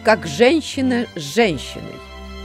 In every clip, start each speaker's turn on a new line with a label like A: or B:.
A: Как женщина с женщиной.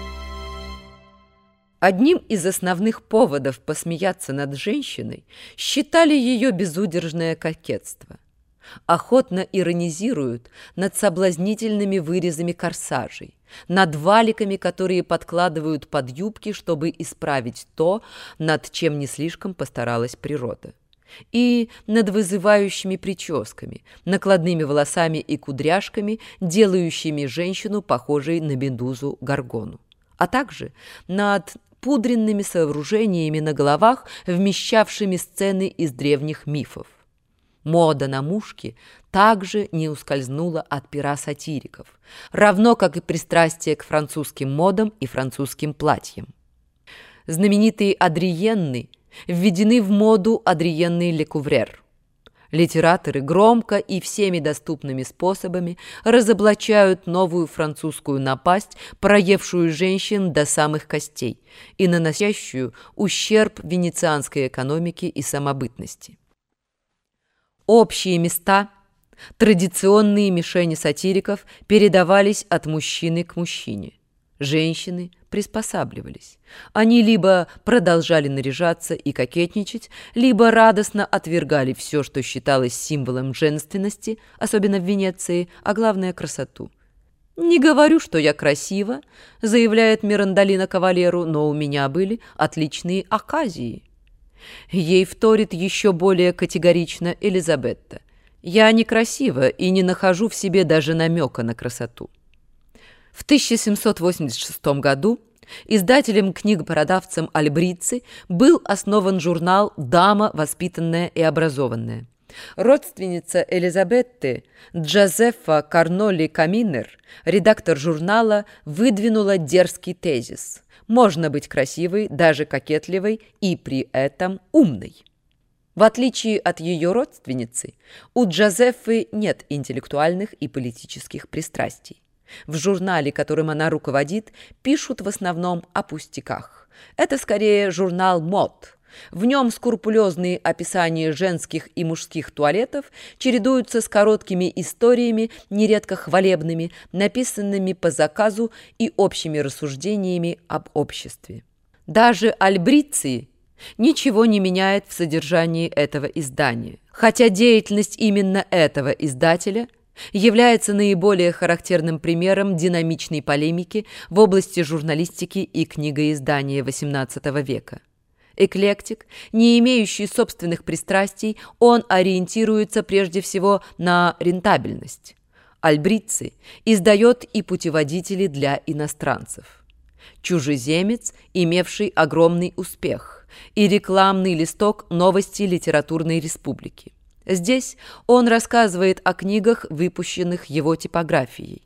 A: Одним из основных поводов посмеяться над женщиной считали ее безудержное кокетство. Охотно иронизируют над соблазнительными вырезами корсажей, над валиками, которые подкладывают под юбки, чтобы исправить то, над чем не слишком постаралась природа, и над вызывающими прическами, накладными волосами и кудряшками, делающими женщину похожей на медузу Горгону, а также над пудренными сооружениями на головах, вмещавшими сцены из древних мифов. Мода на мушки также не ускользнула от пера сатириков, равно как и пристрастие к французским модам и французским платьям. Знаменитые адриенны введены в моду адриенны Лекуврер. Литераторы громко и всеми доступными способами разоблачают новую французскую напасть, проевшую женщин до самых костей и наносящую ущерб венецианской экономике и самобытности. Общие места, традиционные мишени сатириков передавались от мужчины к мужчине. Женщины приспосабливались. Они либо продолжали наряжаться и кокетничать, либо радостно отвергали все, что считалось символом женственности, особенно в Венеции, а главное – красоту. «Не говорю, что я красива», – заявляет Мирандолина кавалеру, «но у меня были отличные оказии». Ей вторит еще более категорично Элизабетта. «Я некрасива и не нахожу в себе даже намека на красоту». В 1786 году издателем-книгопродавцем Альбрици был основан журнал «Дама, воспитанная и образованная». Родственница Элизабетты Джозефа Карноли Каминер, редактор журнала, выдвинула дерзкий тезис: можно быть красивой, даже кокетливой и при этом умной. В отличие от ее родственницы, у Джозефы нет интеллектуальных и политических пристрастий. В журнале, которым она руководит, пишут в основном о пустяках. Это скорее журнал мод. В нем скрупулезные описания женских и мужских туалетов чередуются с короткими историями, нередко хвалебными, написанными по заказу и общими рассуждениями об обществе. Даже Альбрици ничего не меняет в содержании этого издания, хотя деятельность именно этого издателя является наиболее характерным примером динамичной полемики в области журналистики и книгоиздания XVIII века. Эклектик, не имеющий собственных пристрастий, он ориентируется прежде всего на рентабельность. Альбрици издает и путеводители для иностранцев. Чужеземец, имевший огромный успех, и рекламный листок «Новости литературной республики». Здесь он рассказывает о книгах, выпущенных его типографией,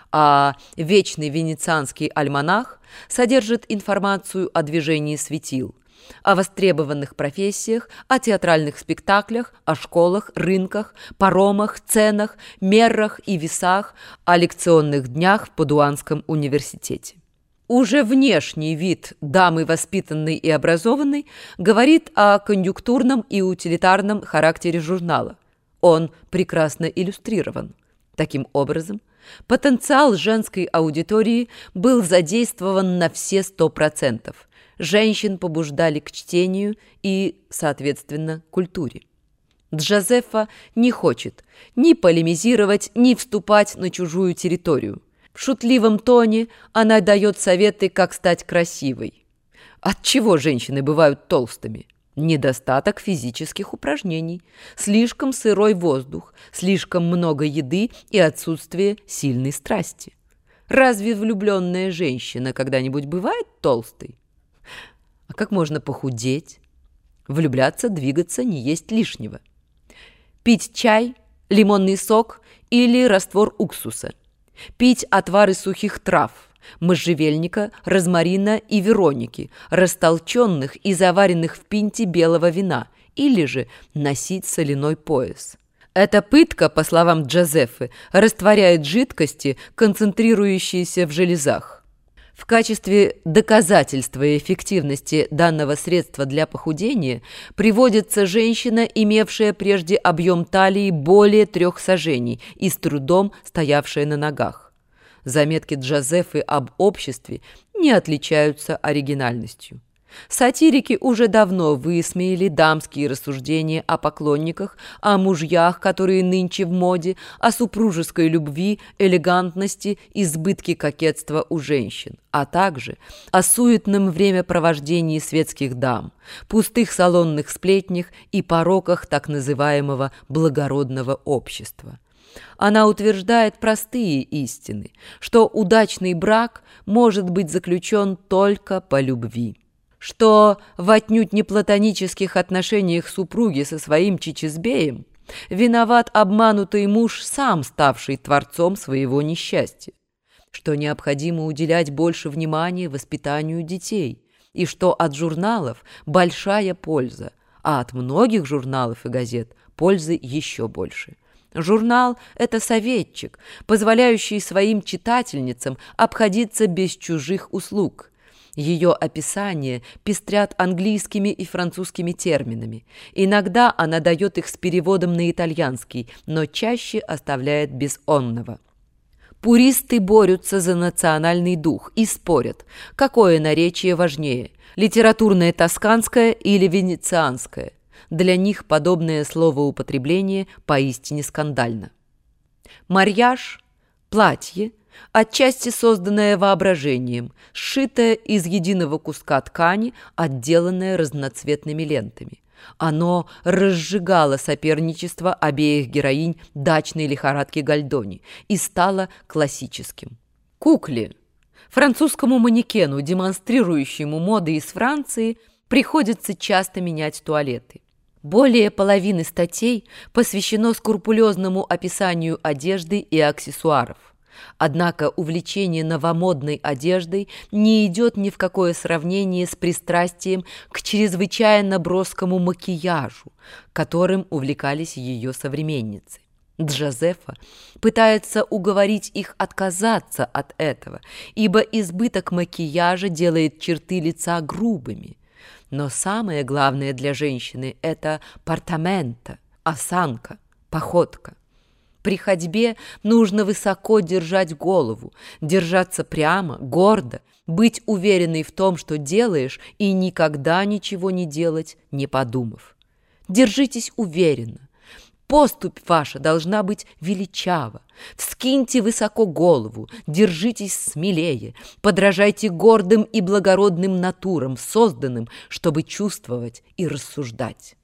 A: а «Вечный венецианский альманах» содержит информацию о движении светил, о востребованных профессиях, о театральных спектаклях, о школах, рынках, паромах, ценах, мерах и весах, о лекционных днях в Падуанском университете. Уже внешний вид дамы воспитанной и образованной говорит о конъюнктурном и утилитарном характере журнала. Он прекрасно иллюстрирован. Таким образом, потенциал женской аудитории был задействован на все 100%. Женщин побуждали к чтению и, соответственно, культуре. Джозефа не хочет ни полемизировать, ни вступать на чужую территорию. В шутливом тоне она дает советы, как стать красивой. Отчего женщины бывают толстыми? Недостаток физических упражнений, слишком сырой воздух, слишком много еды и отсутствие сильной страсти. Разве влюбленная женщина когда-нибудь бывает толстой? А как можно похудеть? Влюбляться, двигаться, не есть лишнего. Пить чай, лимонный сок или раствор уксуса. Пить отвары сухих трав, можжевельника, розмарина и вероники, растолченных и заваренных в пинте белого вина, или же носить соляной пояс. Эта пытка, по словам Джозефы, растворяет жидкости, концентрирующиеся в железах. В качестве доказательства эффективности данного средства для похудения приводится женщина, имевшая прежде объем талии более 3 саженей и с трудом стоявшая на ногах. Заметки Джозефы об обществе не отличаются оригинальностью. Сатирики уже давно высмеяли дамские рассуждения о поклонниках, о мужьях, которые нынче в моде, о супружеской любви, элегантности, избытке кокетства у женщин, а также о суетном времяпровождении светских дам, пустых салонных сплетнях и пороках так называемого благородного общества. Она утверждает простые истины, что удачный брак может быть заключен только по любви, что в отнюдь не платонических отношениях супруги со своим чичизбеем виноват обманутый муж, сам ставший творцом своего несчастья, что необходимо уделять больше внимания воспитанию детей, и что от журналов большая польза, а от многих журналов и газет пользы еще больше. Журнал – это советчик, позволяющий своим читательницам обходиться без чужих услуг. Ее описания пестрят английскими и французскими терминами. Иногда она дает их с переводом на итальянский, но чаще оставляет без онного. Пуристы борются за национальный дух и спорят, какое наречие важнее – литературное тосканское или венецианское. Для них подобное словоупотребление поистине скандально. Марьяж – платье, отчасти созданное воображением, сшитое из единого куска ткани, отделанное разноцветными лентами. Оно разжигало соперничество обеих героинь дачной лихорадки Гальдони и стало классическим. Кукле, французскому манекену, демонстрирующему моды из Франции, приходится часто менять туалеты. Более половины статей посвящено скрупулезному описанию одежды и аксессуаров. Однако увлечение новомодной одеждой не идет ни в какое сравнение с пристрастием к чрезвычайно броскому макияжу, которым увлекались ее современницы. Джозефа пытается уговорить их отказаться от этого, ибо избыток макияжа делает черты лица грубыми. Но самое главное для женщины – это портаменто, осанка, походка. При ходьбе нужно высоко держать голову, держаться прямо, гордо, быть уверенной в том, что делаешь, и никогда ничего не делать, не подумав. Держитесь уверенно. Поступь ваша должна быть величава. Вскиньте высоко голову, держитесь смелее, подражайте гордым и благородным натурам, созданным, чтобы чувствовать и рассуждать.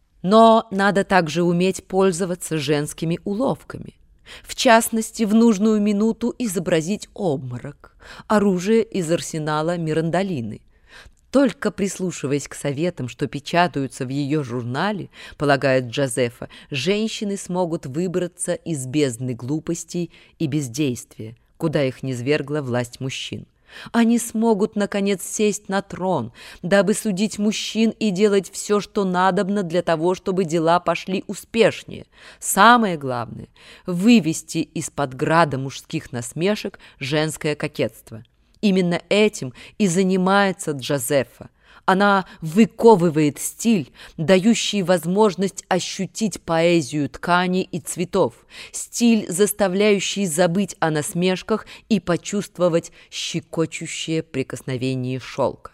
A: Но надо также уметь пользоваться женскими уловками. В частности, в нужную минуту изобразить обморок, оружие из арсенала Мирандолины. Только прислушиваясь к советам, что печатаются в ее журнале, полагает Джозефа, женщины смогут выбраться из бездны глупостей и бездействия, куда их низвергла власть мужчин. Они смогут, наконец, сесть на трон, дабы судить мужчин и делать все, что надобно для того, чтобы дела пошли успешнее. Самое главное – вывести из-под града мужских насмешек женское кокетство. Именно этим и занимается Джозефа. Она выковывает стиль, дающий возможность ощутить поэзию ткани и цветов, стиль, заставляющий забыть о насмешках и почувствовать щекочущее прикосновение шелка.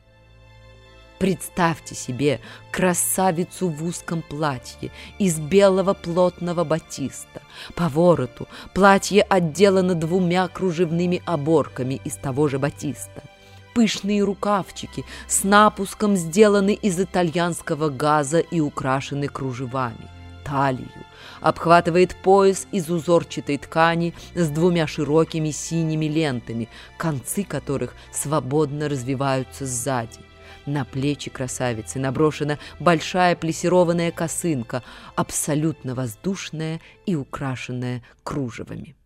A: Представьте себе красавицу в узком платье из белого плотного батиста. По вороту платье отделано 2 кружевными оборками из того же батиста. Пышные рукавчики с напуском сделаны из итальянского газа и украшены кружевами. Талию обхватывает пояс из узорчатой ткани с 2 широкими синими лентами, концы которых свободно развиваются сзади. На плечи красавицы наброшена большая плессированная косынка, абсолютно воздушная и украшенная кружевами.